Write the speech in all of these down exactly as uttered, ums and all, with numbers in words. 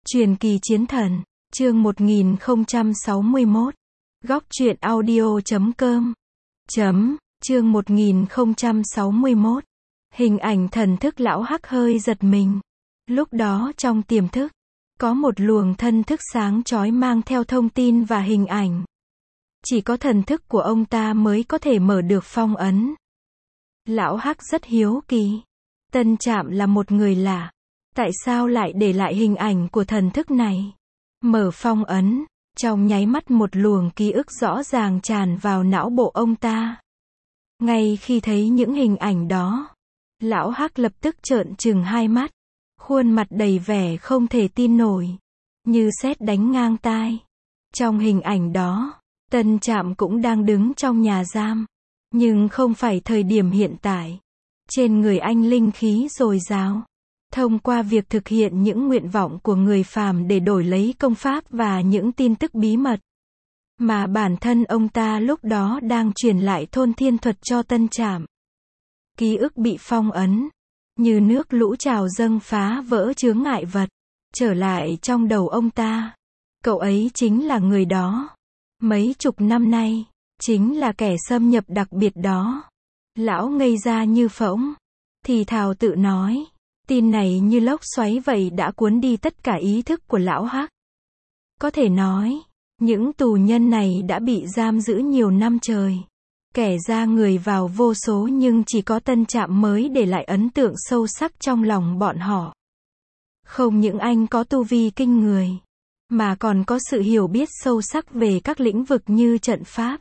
Truyền kỳ chiến thần, chương một nghìn không trăm sáu mươi mốt. Góc truyện audio chấm com. Chấm, chương một nghìn không trăm sáu mươi mốt. Hình ảnh thần thức lão hắc hơi giật mình. Lúc đó trong tiềm thức, có một luồng thân thức sáng chói mang theo thông tin và hình ảnh. Chỉ có thần thức của ông ta mới có thể mở được phong ấn. Lão hắc rất hiếu kỳ. Tân Trạm là một người lạ. Tại sao lại để lại hình ảnh của thần thức này? Mở phong ấn, trong nháy mắt một luồng ký ức rõ ràng tràn vào não bộ ông ta. Ngay khi thấy những hình ảnh đó, lão hắc lập tức trợn trừng hai mắt, khuôn mặt đầy vẻ không thể tin nổi, như sét đánh ngang tai. Trong hình ảnh đó, Tân Trạm cũng đang đứng trong nhà giam, nhưng không phải thời điểm hiện tại. Trên người anh linh khí dồi dào. Thông qua việc thực hiện những nguyện vọng của người phàm để đổi lấy công pháp và những tin tức bí mật mà bản thân ông ta lúc đó đang truyền lại thôn thiên thuật cho Tân Trạm. Ký ức bị phong ấn, như nước lũ trào dâng phá vỡ chướng ngại vật, trở lại trong đầu ông ta. Cậu ấy chính là người đó. Mấy chục năm nay, chính là kẻ xâm nhập đặc biệt đó. Lão ngây ra như phỗng, thì thào tự nói. Tin này như lốc xoáy vậy đã cuốn đi tất cả ý thức của lão hắc. Có thể nói, những tù nhân này đã bị giam giữ nhiều năm trời. Kẻ ra người vào vô số nhưng chỉ có Tân Trạm mới để lại ấn tượng sâu sắc trong lòng bọn họ. Không những anh có tu vi kinh người, mà còn có sự hiểu biết sâu sắc về các lĩnh vực như trận pháp,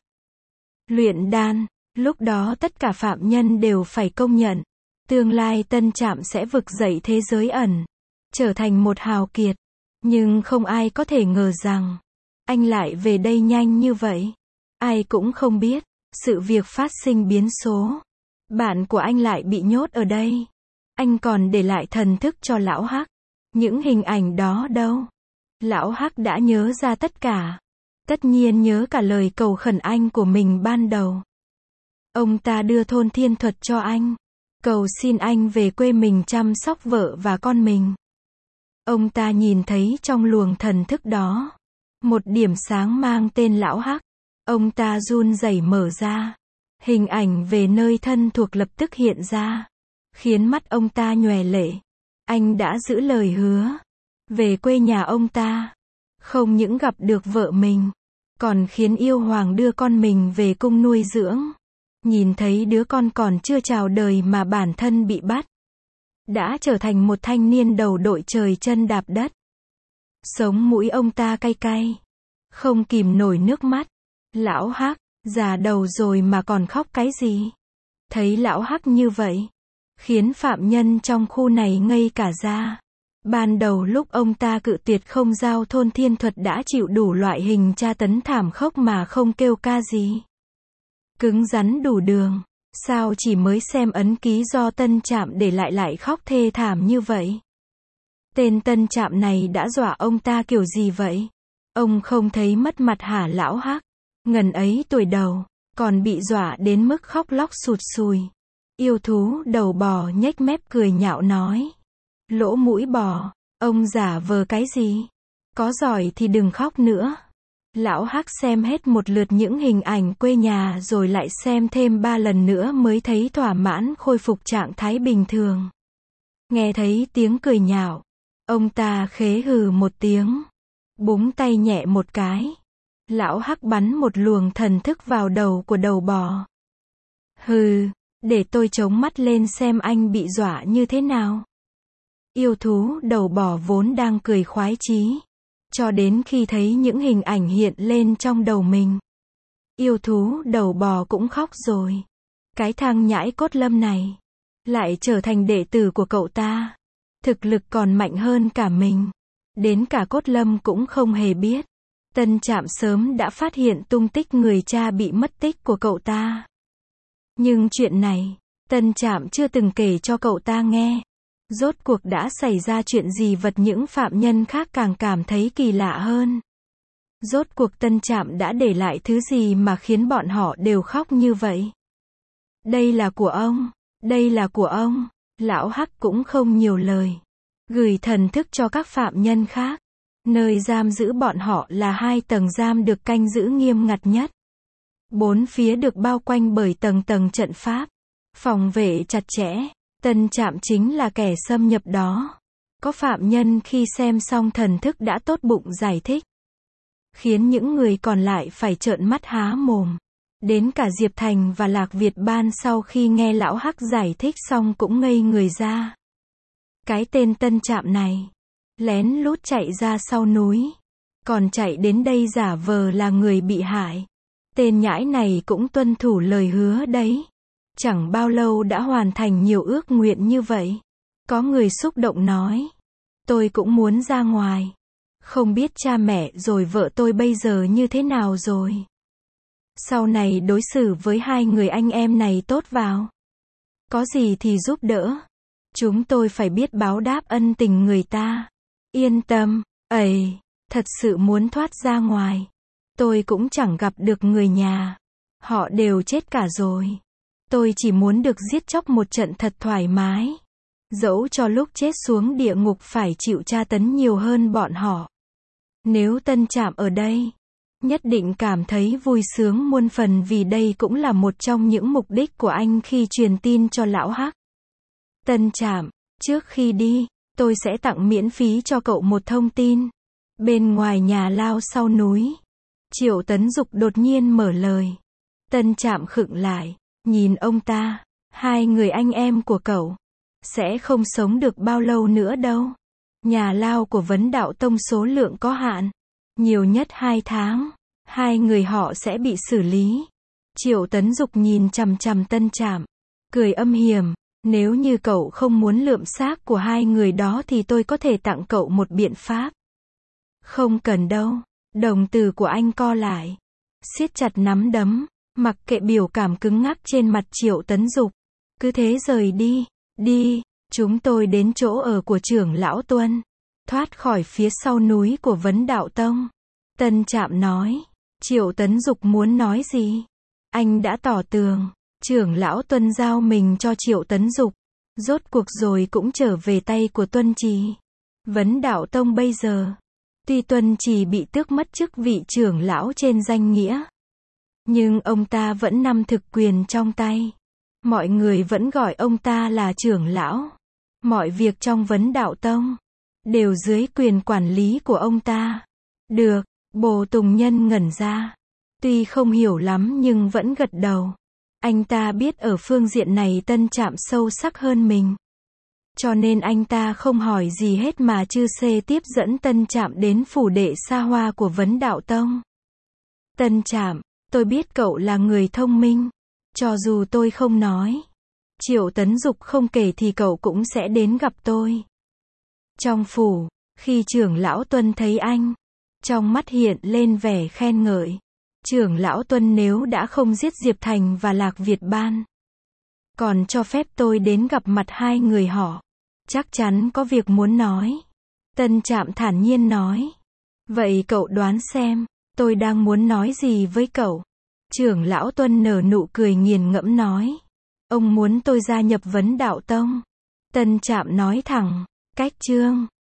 luyện đan. Lúc đó tất cả phạm nhân đều phải công nhận. Tương lai Tân Trạm sẽ vực dậy thế giới ẩn, trở thành một hào kiệt. Nhưng không ai có thể ngờ rằng, anh lại về đây nhanh như vậy. Ai cũng không biết, sự việc phát sinh biến số. Bạn của anh lại bị nhốt ở đây. Anh còn để lại thần thức cho lão hắc. Những hình ảnh đó đâu? Lão hắc đã nhớ ra tất cả. Tất nhiên nhớ cả lời cầu khẩn anh của mình ban đầu. Ông ta đưa thôn thiên thuật cho anh. Cầu xin anh về quê mình chăm sóc vợ và con mình. Ông ta nhìn thấy trong luồng thần thức đó, một điểm sáng mang tên lão hắc. Ông ta run rẩy mở ra. Hình ảnh về nơi thân thuộc lập tức hiện ra, khiến mắt ông ta nhòe lệ. Anh đã giữ lời hứa. Về quê nhà ông ta. Không những gặp được vợ mình, còn khiến yêu hoàng đưa con mình về cung nuôi dưỡng. Nhìn thấy đứa con còn chưa chào đời mà bản thân bị bắt. Đã trở thành một thanh niên đầu đội trời chân đạp đất. Sống mũi ông ta cay cay. Không kìm nổi nước mắt. Lão hắc, già đầu rồi mà còn khóc cái gì? Thấy lão hắc như vậy, khiến phạm nhân trong khu này ngây cả ra. Ban đầu lúc ông ta cự tuyệt không giao thôn thiên thuật đã chịu đủ loại hình tra tấn thảm khốc mà không kêu ca gì. Cứng rắn đủ đường, sao chỉ mới xem ấn ký do Tân Trạm để lại lại khóc thê thảm như vậy? Tên Tân Trạm này đã dọa ông ta kiểu gì vậy? Ông không thấy mất mặt hả lão hắc? Ngần ấy tuổi đầu, còn bị dọa đến mức khóc lóc sụt sùi. Yêu thú đầu bò nhếch mép cười nhạo nói. Lỗ mũi bò, ông giả vờ cái gì? Có giỏi thì đừng khóc nữa. Lão hắc xem hết một lượt những hình ảnh quê nhà rồi lại xem thêm ba lần nữa mới thấy thỏa mãn khôi phục trạng thái bình thường. Nghe thấy tiếng cười nhạo, ông ta khế hừ một tiếng, búng tay nhẹ một cái. Lão hắc bắn một luồng thần thức vào đầu của đầu bò. Hừ, để tôi chống mắt lên xem anh bị dọa như thế nào. Yêu thú đầu bò vốn đang cười khoái chí. Cho đến khi thấy những hình ảnh hiện lên trong đầu mình. Yêu thú đầu bò cũng khóc rồi. Cái thằng nhãi Cốt Lâm này lại trở thành đệ tử của cậu ta. Thực lực còn mạnh hơn cả mình. Đến cả Cốt Lâm cũng không hề biết. Tân Trạm sớm đã phát hiện tung tích người cha bị mất tích của cậu ta. Nhưng chuyện này, Tân Trạm chưa từng kể cho cậu ta nghe. Rốt cuộc đã xảy ra chuyện gì vật những phạm nhân khác càng cảm thấy kỳ lạ hơn. Rốt cuộc Tân Trạm đã để lại thứ gì mà khiến bọn họ đều khóc như vậy? Đây là của ông, đây là của ông. Lão hắc cũng không nhiều lời. Gửi thần thức cho các phạm nhân khác. Nơi giam giữ bọn họ là hai tầng giam được canh giữ nghiêm ngặt nhất. Bốn phía được bao quanh bởi tầng tầng trận pháp, phòng vệ chặt chẽ. Tân Trạm chính là kẻ xâm nhập đó. Có phạm nhân khi xem xong thần thức đã tốt bụng giải thích, khiến những người còn lại phải trợn mắt há mồm. Đến cả Diệp Thành và Lạc Việt Ban sau khi nghe lão Hắc giải thích xong cũng ngây người ra. Cái tên Tân Trạm này, lén lút chạy ra sau núi, còn chạy đến đây giả vờ là người bị hại. Tên nhãi này cũng tuân thủ lời hứa đấy. Chẳng bao lâu đã hoàn thành nhiều ước nguyện như vậy. Có người xúc động nói, tôi cũng muốn ra ngoài. Không biết cha mẹ rồi vợ tôi bây giờ như thế nào rồi. Sau này đối xử với hai người anh em này tốt vào. Có gì thì giúp đỡ. Chúng tôi phải biết báo đáp ân tình người ta. Yên tâm, ầy, thật sự muốn thoát ra ngoài. Tôi cũng chẳng gặp được người nhà. Họ đều chết cả rồi. Tôi chỉ muốn được giết chóc một trận thật thoải mái. Dẫu cho lúc chết xuống địa ngục phải chịu tra tấn nhiều hơn bọn họ. Nếu Tân Trạm ở đây, nhất định cảm thấy vui sướng muôn phần vì đây cũng là một trong những mục đích của anh khi truyền tin cho lão Hắc. Tân Trạm, trước khi đi, tôi sẽ tặng miễn phí cho cậu một thông tin. Bên ngoài nhà lao sau núi, Triệu Tấn Dục đột nhiên mở lời. Tân Trạm khựng lại, nhìn ông ta, hai người anh em của cậu sẽ không sống được bao lâu nữa đâu. Nhà lao của Vấn Đạo Tông số lượng có hạn, nhiều nhất hai tháng, hai người họ sẽ bị xử lý. Triệu Tấn Dục nhìn chằm chằm Tân Trạm, cười âm hiểm, nếu như cậu không muốn lượm xác của hai người đó thì tôi có thể tặng cậu một biện pháp. Không cần đâu, đồng tử của anh co lại, siết chặt nắm đấm, mặc kệ biểu cảm cứng ngắc trên mặt Triệu Tấn Dục. Cứ thế rời đi, đi, chúng tôi đến chỗ ở của trưởng lão Tuân, thoát khỏi phía sau núi của Vấn Đạo Tông. Tân Trạm nói, Triệu Tấn Dục muốn nói gì? Anh đã tỏ tường, trưởng lão Tuân giao mình cho Triệu Tấn Dục. Rốt cuộc rồi cũng trở về tay của Tuân Trì. Vấn Đạo Tông bây giờ, tuy Tuân Trì bị tước mất chức vị trưởng lão trên danh nghĩa, nhưng ông ta vẫn nắm thực quyền trong tay. Mọi người vẫn gọi ông ta là trưởng lão. Mọi việc trong Vấn Đạo Tông đều dưới quyền quản lý của ông ta. Được, Bồ Tùng Nhân ngẩn ra. Tuy không hiểu lắm nhưng vẫn gật đầu. Anh ta biết ở phương diện này Tân Trạm sâu sắc hơn mình. Cho nên anh ta không hỏi gì hết mà chư xê tiếp dẫn Tân Trạm đến phủ đệ xa hoa của Vấn Đạo Tông. Tân Trạm, tôi biết cậu là người thông minh. Cho dù tôi không nói, Triệu Tấn Dục không kể thì cậu cũng sẽ đến gặp tôi. Trong phủ, khi trưởng lão Tuân thấy anh, trong mắt hiện lên vẻ khen ngợi. Trưởng lão Tuân nếu đã không giết Diệp Thành và Lạc Việt Ban, còn cho phép tôi đến gặp mặt hai người họ, chắc chắn có việc muốn nói. Tân Trạm thản nhiên nói. Vậy cậu đoán xem, tôi đang muốn nói gì với cậu? Trưởng lão Tuân nở nụ cười nghiền ngẫm nói. Ông muốn tôi gia nhập Vấn Đạo Tông. Tân Trạm nói thẳng, cách chương.